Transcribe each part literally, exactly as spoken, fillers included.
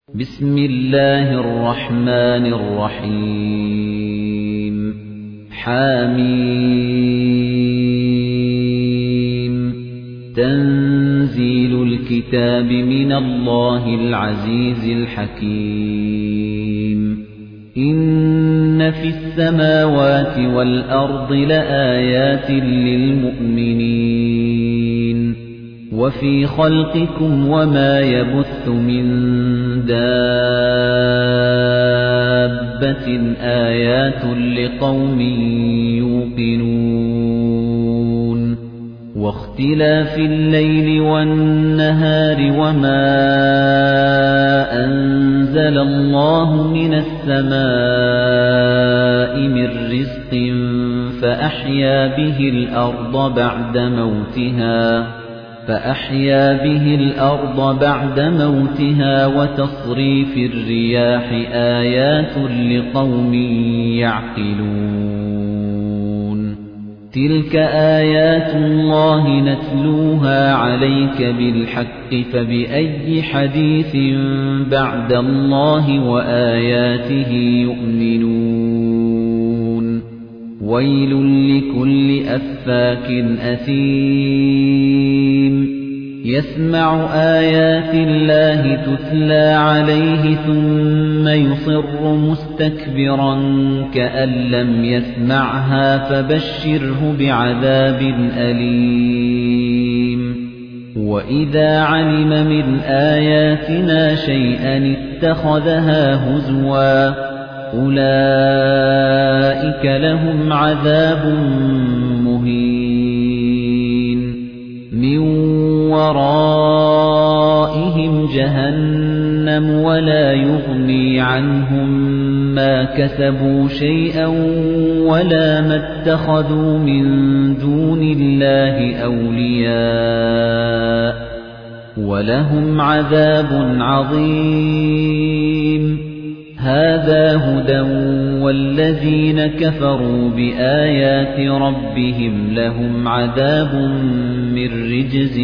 بسم الله الرحمن الرحيم حميم تنزيل الكتاب من الله العزيز الحكيم إن في السماوات والأرض لآيات للمؤمنين وفي خلقكم وما يبث من دابة آيات لقوم يوقنون واختلاف الليل والنهار وما أنزل الله من السماء من رزق فأحيا به الأرض بعد موتها فأحيا به الأرض بعد موتها وتصريف الرياح آيات لقوم يعقلون تلك آيات الله نتلوها عليك بالحق فبأي حديث بعد الله وآياته يؤمنون ويل لكل أفاك أثيم يسمع آيات الله تتلى عليه ثم يصر مستكبرا كأن لم يسمعها فبشره بعذاب أليم وإذا علم من آياتنا شيئا اتخذها هزوا أولئك لهم عذاب مهين من ورائهم جهنم ولا يغني عنهم ما كسبوا شيئا ولا ما اتخذوا من دون الله أولياء ولهم عذاب عظيم هذا هدى والذين كفروا بآيات ربهم لهم عذاب من رجز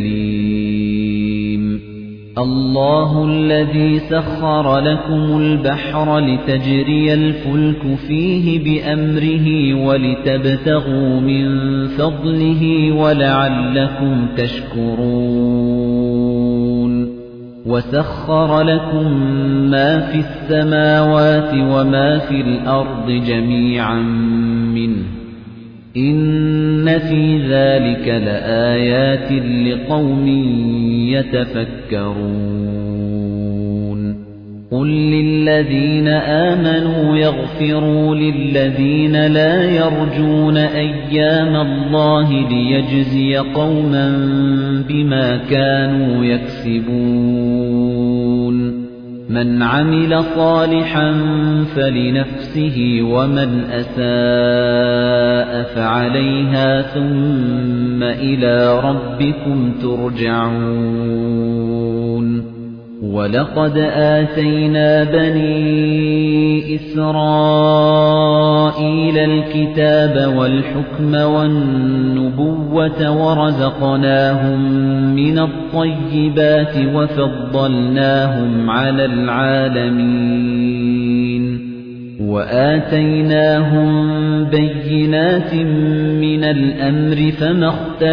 أليم الله الذي سخر لكم البحر لتجري الفلك فيه بأمره ولتبتغوا من فضله ولعلكم تشكرون وسخر لكم ما في السماوات وما في الأرض جميعا منه إن في ذلك لآيات لقوم يتفكرون قل للذين آمنوا يغفروا للذين لا يرجون أيام الله ليجزي قوما بما كانوا يكسبون من عمل صالحا فلنفسه ومن أساء فعليها ثم إلى ربكم ترجعون ولقد آتينا بني إسرائيل الكتاب والحكم والنبوة ورزقناهم من الطيبات وفضلناهم على العالمين وآتيناهم بينات من الأمر فما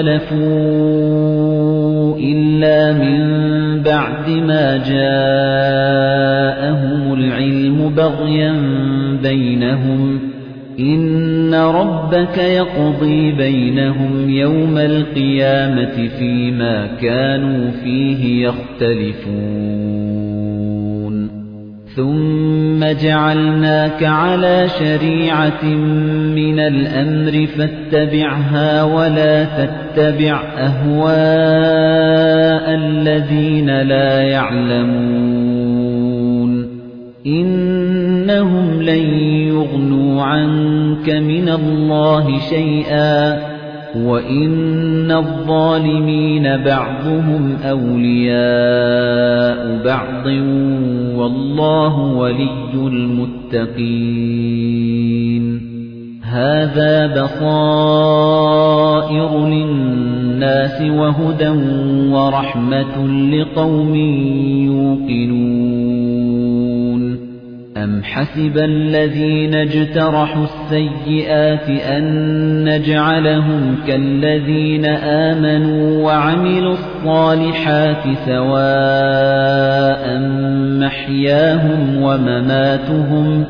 اختلفوا إلا من بعد ما جاءهم العلم بغيا بينهم إن ربك يقضي بينهم يوم القيامة فيما كانوا فيه يختلفون ثم جعلناك على شريعة من الأمر فاتبعها ولا تتبع أهواء الذين لا يعلمون إنهم لن يغنوا عنك من الله شيئا وَإِنَّ الظَّالِمِينَ بَعْضُهُمْ أَوْلِيَاءُ بَعْضٍ وَاللَّهُ وَلِيُّ الْمُتَّقِينَ هَذَا بَصَائِرُ لِلنَّاسِ وَهُدًى وَرَحْمَةٌ لِقَوْمٍ يُوقِنُونَ أَمْ حَسِبَ الَّذِينَ اجْتَرَحُوا السَّيِّئَاتِ أَن نَّجْعَلَهُمْ كَالَّذِينَ آمَنُوا وَعَمِلُوا الصَّالِحَاتِ سَوَاءً مَّحْيَاهُمْ وَمَمَاتُهُمْ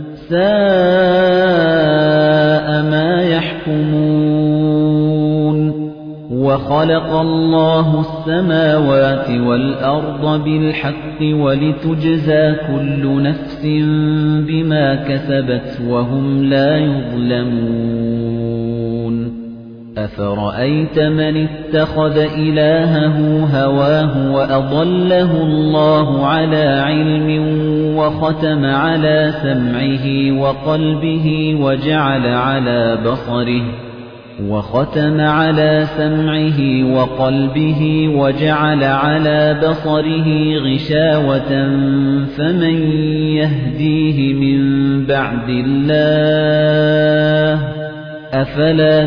سَاءَ مَا يَحْكُمُونَ وَخَلَقَ اللَّهُ السَّمَاوَاتِ وَالْأَرْضَ بِالْحَقِّ وَلِتُجْزَىٰ كُلُّ نَفْسٍ بِمَا كَسَبَتْ وَهُمْ لَا يُظْلَمُونَ أَفَرَأَيْتَ مَنِ اتَّخَذَ إِلَٰهَهُ هَوَاهُ وَأَضَلَّهُ اللَّهُ عَلَىٰ عِلْمٍ وَخَتَمَ عَلَىٰ سَمْعِهِ وَقَلْبِهِ وَجَعَلَ عَلَىٰ بَصَرِهِ وَخَتَمَ عَلَى سَمْعِهِ وَقَلْبِهِ وَجَعَلَ عَلَى بَصَرِهِ غِشَاوَةً فَمَن يَهْدِيهِ مِن بَعْدِ اللَّهِ أَفَلَا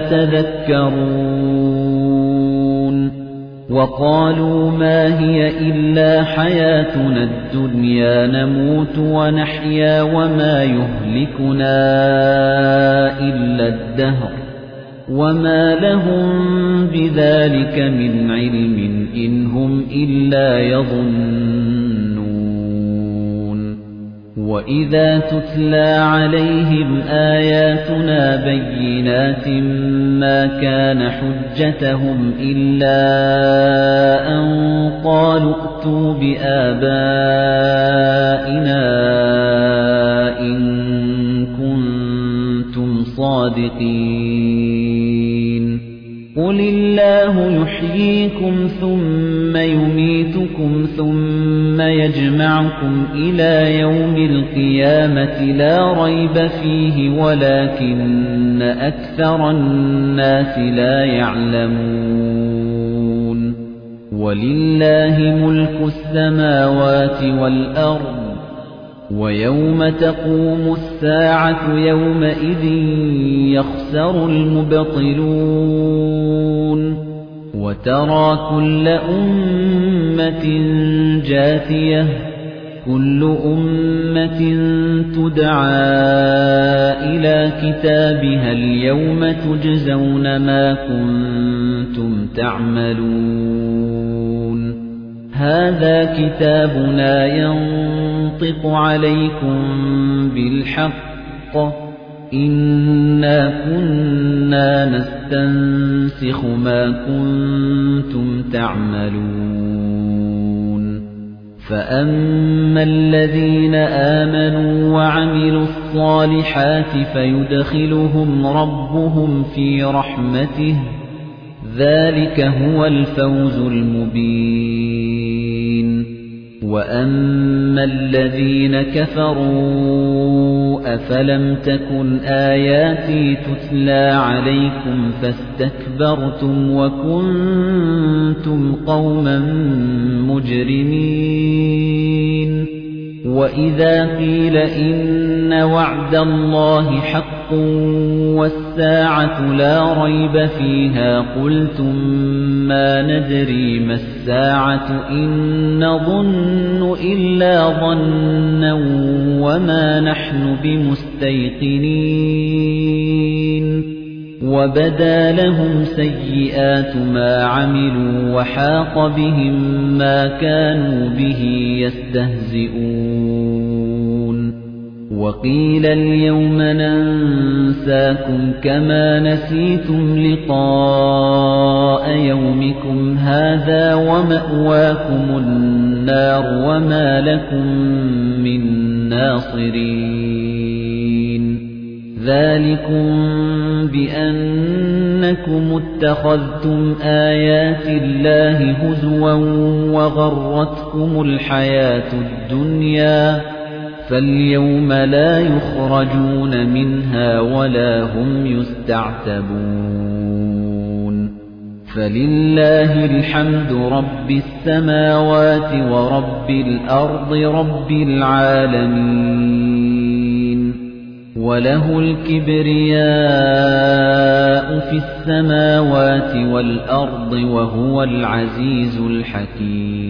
تَذَكَّرُونَ وَقَالُوا مَا هِيَ إِلَّا حَيَاتُنَا الدُّنْيَا نَمُوتُ وَنَحْيَا وَمَا يُهْلِكُنَا إِلَّا الدَّهْرُ وَمَا لَهُم بِذَلِكَ مِنْ عِلْمٍ إِنْ هُمْ إِلَّا يَظُنُّونَ وَإِذَا تُتْلَى عَلَيْهِمْ آيَاتُنَا بَيِّنَاتٍ مَا كَانَ حُجَّتَهُمْ إِلَّا أَن قَالُوا ائْتُوا بِآبَائِنَا إِن كُنتُمْ صَادِقِينَ قُلِ اللَّهُ يُحْيِيكُمْ ثُمَّ يُمِيتُكُمْ ثُمَّ يَجْمَعُكُمْ إِلَى يَوْمِ الْقِيَامَةِ لَا رَيْبَ فِيهِ وَلَكِنَّ أَكْثَرَ النَّاسِ لَا يَعْلَمُونَ وَلِلَّهِ مُلْكُ السَّمَاوَاتِ وَالْأَرْضِ وَيَوْمَ تَقُومُ السَّاعَةُ يَوْمَئِذٍ يَخْسَرُ الْمُبْطِلُونَ وَتَرَى كُلَّ أُمَّةٍ جَاثِيَةً كُلُّ أُمَّةٍ تُدْعَىٰ إِلَى كِتَابِهَا الْيَوْمَ تُجْزَوْنَ مَا كُنتُمْ تَعْمَلُونَ هَذَا كِتَابُنَا يَنطِقُ عَلَيْكُم بِالْحَقِّ إِنَّا كُنَّا نَسْتَنسِخُ مَا كُنتُمْ تَعْمَلُونَ فَأَمَّا الَّذِينَ آمَنُوا وَعَمِلُوا الصَّالِحَاتِ فَيُدْخِلُهُمْ رَبُّهُمْ فِي رَحْمَتِهِ ذَلِكَ هُوَ الْفَوْزُ الْمُبِينُ وَأَمَّا الَّذِينَ كَفَرُوا أَفَلَمْ تَكُنْ آيَاتِي تُتْلَى عَلَيْكُمْ فَاسْتَكْبَرْتُمْ وَكُنْتُمْ قَوْمًا مُجْرِمِينَ وَإِذَا قِيلَ إِنَّ وَعْدَ اللَّهِ حَقٌّ وَالسَّاعَةُ لَا رَيْبَ فِيهَا قُلْتُم مَّا نَدْرِي مَا السَّاعَةُ إِن نَّظُنُّ إِلَّا ظَنًّا وَمَا نَحْنُ بِمُسْتَيْقِنِينَ وَبَدَا لَهُمْ سَيِّئَاتُ مَا عَمِلُوا وَحَاقَ بِهِم مَّا كَانُوا بِهِ يَسْتَهْزِئُونَ وَقِيلَ الْيَوْمَ نَنسَاكُمْ كَمَا نَسِيتُمْ لِقَاءَ يَوْمِكُمْ هَٰذَا وَمَأْوَاكُمُ النَّارُ وَمَا لَكُم مِّن نَّاصِرِينَ ذَلِكُم بِأَنَّكُمُ اتَّخَذْتُمْ آيَاتِ اللَّهِ هُزُوًا وَغَرَّتْكُمُ الْحَيَاةُ الدُّنْيَا فَالْيَوْمَ لَا يُخْرَجُونَ مِنْهَا وَلَا هُمْ يُسْتَعْتَبُونَ فَلِلَّهِ الْحَمْدُ رَبِّ السَّمَاوَاتِ وَرَبِّ الْأَرْضِ رَبِّ الْعَالَمِينَ وَلَهُ الْكِبْرِيَاءُ فِي السَّمَاوَاتِ وَالْأَرْضِ وَهُوَ الْعَزِيزُ الْحَكِيمُ